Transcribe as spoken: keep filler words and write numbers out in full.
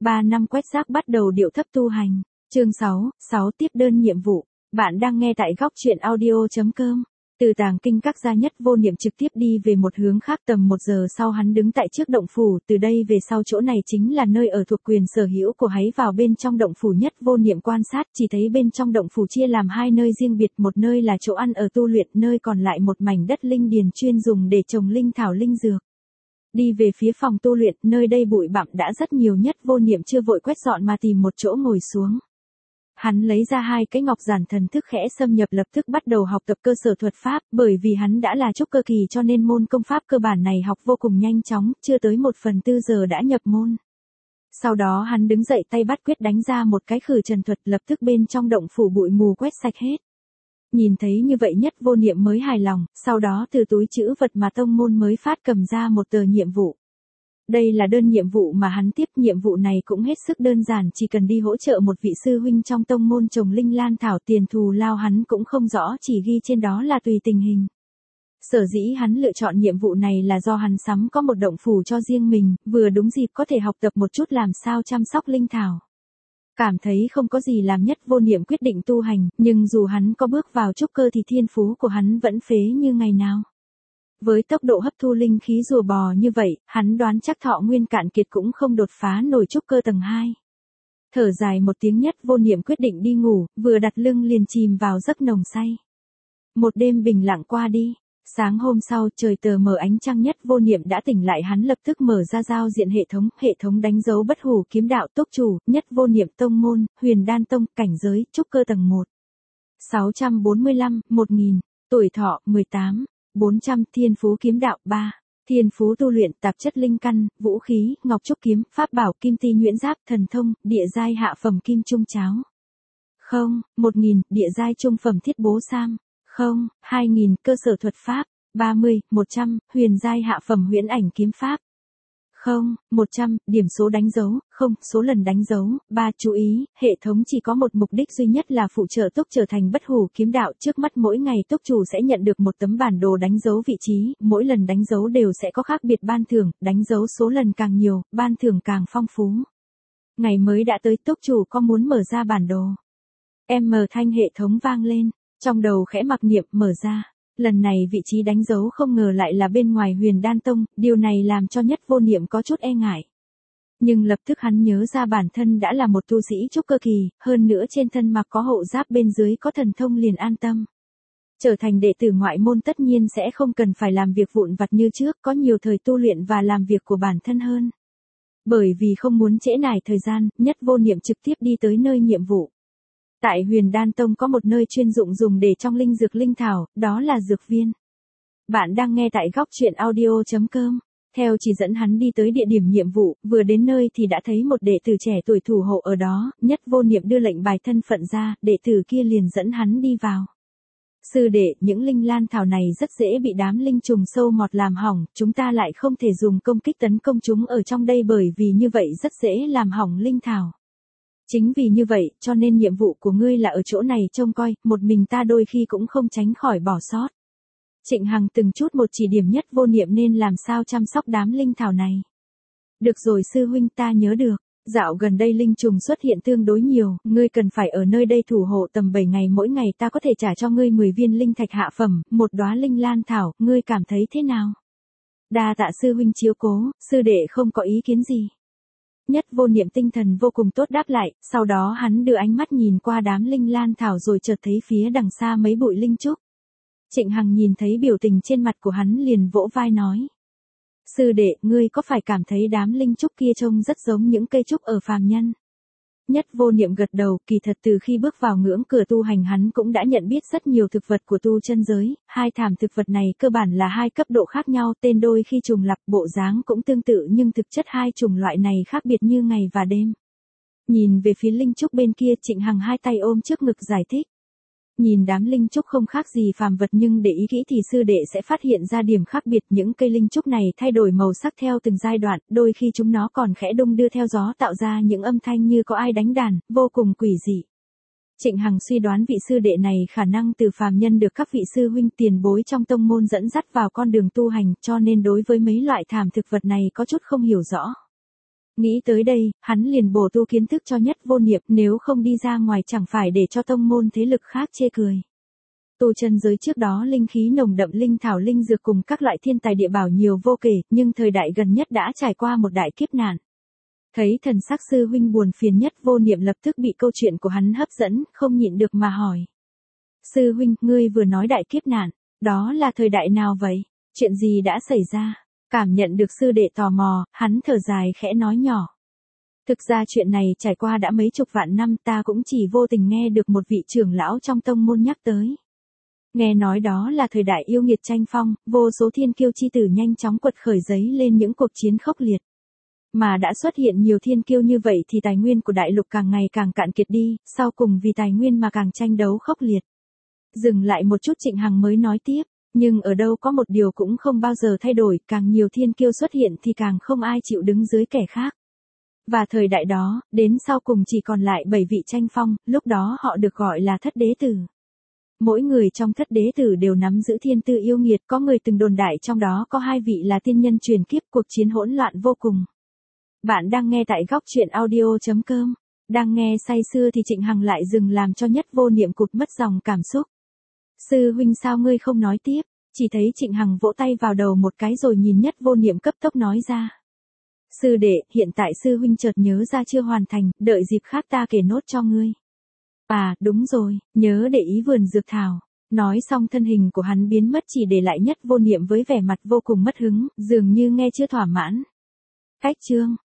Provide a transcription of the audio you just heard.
ba năm quét rác bắt đầu điệu thấp tu hành. Chương sáu, sáu tiếp đơn nhiệm vụ. Bạn đang nghe tại góc truyện audio chấm com. Từ tàng kinh các gia Nhất Vô Niệm trực tiếp đi về một hướng khác. Tầm một giờ sau hắn đứng tại trước động phủ. Từ đây về sau chỗ này chính là nơi ở thuộc quyền sở hữu của hắn. Vào bên trong động phủ Nhất Vô Niệm quan sát, chỉ thấy bên trong động phủ chia làm hai nơi riêng biệt. Một nơi là chỗ ăn ở tu luyện, nơi còn lại một mảnh đất linh điền chuyên dùng để trồng linh thảo linh dược. Đi về phía phòng tu luyện, nơi đây bụi bặm đã rất nhiều. Nhất Vô Niệm chưa vội quét dọn mà tìm một chỗ ngồi xuống. Hắn lấy ra hai cái ngọc giản thần thức khẽ xâm nhập, lập tức bắt đầu học tập cơ sở thuật pháp, bởi vì hắn đã là trúc cơ kỳ cho nên môn công pháp cơ bản này học vô cùng nhanh chóng, chưa tới một phần tư giờ đã nhập môn. Sau đó hắn đứng dậy tay bắt quyết đánh ra một cái khử trần thuật, lập tức bên trong động phủ bụi mù quét sạch hết. Nhìn thấy như vậy Nhất Vô Niệm mới hài lòng, sau đó từ túi trữ vật mà tông môn mới phát cầm ra một tờ nhiệm vụ. Đây là đơn nhiệm vụ mà hắn tiếp, nhiệm vụ này cũng hết sức đơn giản, chỉ cần đi hỗ trợ một vị sư huynh trong tông môn trồng linh lan thảo, tiền thù lao hắn cũng không rõ, chỉ ghi trên đó là tùy tình hình. Sở dĩ hắn lựa chọn nhiệm vụ này là do hắn sắm có một động phủ cho riêng mình, vừa đúng dịp có thể học tập một chút làm sao chăm sóc linh thảo. Cảm thấy không có gì làm, Nhất Vô Niệm quyết định tu hành, nhưng dù hắn có bước vào trúc cơ thì thiên phú của hắn vẫn phế như ngày nào. Với tốc độ hấp thu linh khí rùa bò như vậy, hắn đoán chắc thọ nguyên cạn kiệt cũng không đột phá nổi trúc cơ tầng hai. Thở dài một tiếng Nhất Vô Niệm quyết định đi ngủ, vừa đặt lưng liền chìm vào giấc nồng say. Một đêm bình lặng qua đi, sáng hôm sau trời tờ mờ ánh trăng, Nhất Vô Niệm đã tỉnh lại, hắn lập tức mở ra giao diện hệ thống, hệ thống đánh dấu bất hủ kiếm đạo, túc chủ, Nhất Vô Niệm, tông môn, Huyền Đan Tông, cảnh giới, trúc cơ tầng một. sáu trăm bốn mươi lăm, một nghìn, tuổi thọ, mười tám. bốn trăm, thiên phú kiếm đạo, ba. Thiên phú tu luyện, tạp chất linh căn, vũ khí, ngọc trúc kiếm, pháp bảo, kim ti nhuyễn giáp, thần thông, địa giai hạ phẩm kim trung cháo. Không, một nghìn, địa giai trung phẩm thiết bố sam. Không, hai nghìn, cơ sở thuật pháp. ba mươi, một trăm, huyền giai hạ phẩm huyễn ảnh kiếm pháp. Không, một trăm, điểm số đánh dấu, không, số lần đánh dấu. ba. Chú ý, hệ thống chỉ có một mục đích duy nhất là phụ trợ túc trở thành bất hủ kiếm đạo. Trước mắt mỗi ngày túc chủ sẽ nhận được một tấm bản đồ đánh dấu vị trí, mỗi lần đánh dấu đều sẽ có khác biệt ban thưởng, đánh dấu số lần càng nhiều, ban thưởng càng phong phú. Ngày mới đã tới, túc chủ có muốn mở ra bản đồ? Em mở thanh hệ thống vang lên, trong đầu khẽ mặc niệm, mở ra. Lần này vị trí đánh dấu không ngờ lại là bên ngoài Huyền Đan Tông, điều này làm cho Nhất Vô Niệm có chút e ngại. Nhưng lập tức hắn nhớ ra bản thân đã là một tu sĩ trúc cơ kỳ, hơn nữa trên thân mặc có hộ giáp, bên dưới có thần thông, liền an tâm. Trở thành đệ tử ngoại môn tất nhiên sẽ không cần phải làm việc vụn vặt như trước, có nhiều thời tu luyện và làm việc của bản thân hơn. Bởi vì không muốn trễ nải thời gian, Nhất Vô Niệm trực tiếp đi tới nơi nhiệm vụ. Tại Huyền Đan Tông có một nơi chuyên dụng dùng để trong linh dược linh thảo, đó là dược viên. Bạn đang nghe tại góc truyện audio chấm com. Theo chỉ dẫn hắn đi tới địa điểm nhiệm vụ, vừa đến nơi thì đã thấy một đệ tử trẻ tuổi thủ hộ ở đó, Nhất Vô Niệm đưa lệnh bài thân phận ra, đệ tử kia liền dẫn hắn đi vào. Sư đệ, những linh lan thảo này rất dễ bị đám linh trùng sâu mọt làm hỏng, chúng ta lại không thể dùng công kích tấn công chúng ở trong đây bởi vì như vậy rất dễ làm hỏng linh thảo. Chính vì như vậy, cho nên nhiệm vụ của ngươi là ở chỗ này trông coi, một mình ta đôi khi cũng không tránh khỏi bỏ sót. Trịnh Hằng từng chút một chỉ điểm Nhất Vô Niệm nên làm sao chăm sóc đám linh thảo này. Được rồi sư huynh, ta nhớ được. Dạo gần đây linh trùng xuất hiện tương đối nhiều, ngươi cần phải ở nơi đây thủ hộ tầm bảy ngày, mỗi ngày ta có thể trả cho ngươi mười viên linh thạch hạ phẩm, một đóa linh lan thảo, ngươi cảm thấy thế nào? Đa tạ sư huynh chiếu cố, sư đệ không có ý kiến gì. Nhất Vô Niệm tinh thần vô cùng tốt đáp lại, sau đó hắn đưa ánh mắt nhìn qua đám linh lan thảo rồi chợt thấy phía đằng xa mấy bụi linh trúc. Trịnh Hằng nhìn thấy biểu tình trên mặt của hắn liền vỗ vai nói. Sư đệ, ngươi có phải cảm thấy đám linh trúc kia trông rất giống những cây trúc ở phàm nhân? Nhất Vô Niệm gật đầu, kỳ thật từ khi bước vào ngưỡng cửa tu hành hắn cũng đã nhận biết rất nhiều thực vật của tu chân giới, hai thảm thực vật này cơ bản là hai cấp độ khác nhau, tên đôi khi trùng lặp, bộ dáng cũng tương tự nhưng thực chất hai chủng loại này khác biệt như ngày và đêm. Nhìn về phía linh trúc bên kia, Trịnh Hằng hai tay ôm trước ngực giải thích. Nhìn đám linh trúc không khác gì phàm vật nhưng để ý kỹ thì sư đệ sẽ phát hiện ra điểm khác biệt, những cây linh trúc này thay đổi màu sắc theo từng giai đoạn, đôi khi chúng nó còn khẽ đung đưa theo gió tạo ra những âm thanh như có ai đánh đàn, vô cùng quỷ dị. Trịnh Hằng suy đoán vị sư đệ này khả năng từ phàm nhân được các vị sư huynh tiền bối trong tông môn dẫn dắt vào con đường tu hành, cho nên đối với mấy loại thảm thực vật này có chút không hiểu rõ. Nghĩ tới đây, hắn liền bổ tu kiến thức cho Nhất Vô Niệm, nếu không đi ra ngoài chẳng phải để cho tông môn thế lực khác chê cười. Tu chân giới trước đó linh khí nồng đậm, linh thảo linh dược cùng các loại thiên tài địa bảo nhiều vô kể, nhưng thời đại gần nhất đã trải qua một đại kiếp nạn. Thấy thần sắc sư huynh buồn phiền, Nhất Vô Niệm lập tức bị câu chuyện của hắn hấp dẫn, không nhịn được mà hỏi. Sư huynh, ngươi vừa nói đại kiếp nạn, đó là thời đại nào vậy? Chuyện gì đã xảy ra? Cảm nhận được sư đệ tò mò, hắn thở dài khẽ nói nhỏ. Thực ra chuyện này trải qua đã mấy chục vạn năm, ta cũng chỉ vô tình nghe được một vị trưởng lão trong tông môn nhắc tới. Nghe nói đó là thời đại yêu nghiệt tranh phong, vô số thiên kiêu chi tử nhanh chóng quật khởi giấy lên những cuộc chiến khốc liệt. Mà đã xuất hiện nhiều thiên kiêu như vậy thì tài nguyên của đại lục càng ngày càng cạn kiệt đi, sau cùng vì tài nguyên mà càng tranh đấu khốc liệt. Dừng lại một chút Trịnh Hằng mới nói tiếp, nhưng ở đâu có một điều cũng không bao giờ thay đổi, càng nhiều thiên kiêu xuất hiện thì càng không ai chịu đứng dưới kẻ khác. Và thời đại đó, đến sau cùng chỉ còn lại bảy vị tranh phong, lúc đó họ được gọi là thất đế tử. Mỗi người trong thất đế tử đều nắm giữ thiên tư yêu nghiệt, có người từng đồn đại trong đó có hai vị là tiên nhân truyền kiếp, cuộc chiến hỗn loạn vô cùng. Bạn đang nghe tại góc truyện audio chấm com. Đang nghe say sưa thì Trịnh Hằng lại dừng làm cho Nhất Vô Niệm cụt mất dòng cảm xúc. Sư huynh, sao ngươi không nói tiếp? Chỉ thấy Trịnh Hằng vỗ tay vào đầu một cái rồi nhìn Nhất Vô Niệm cấp tốc nói ra. Sư đệ, hiện tại sư huynh chợt nhớ ra chưa hoàn thành, đợi dịp khác ta kể nốt cho ngươi. À, đúng rồi, nhớ để ý vườn dược thảo. Nói xong thân hình của hắn biến mất, chỉ để lại Nhất Vô Niệm với vẻ mặt vô cùng mất hứng, dường như nghe chưa thỏa mãn. Cách chương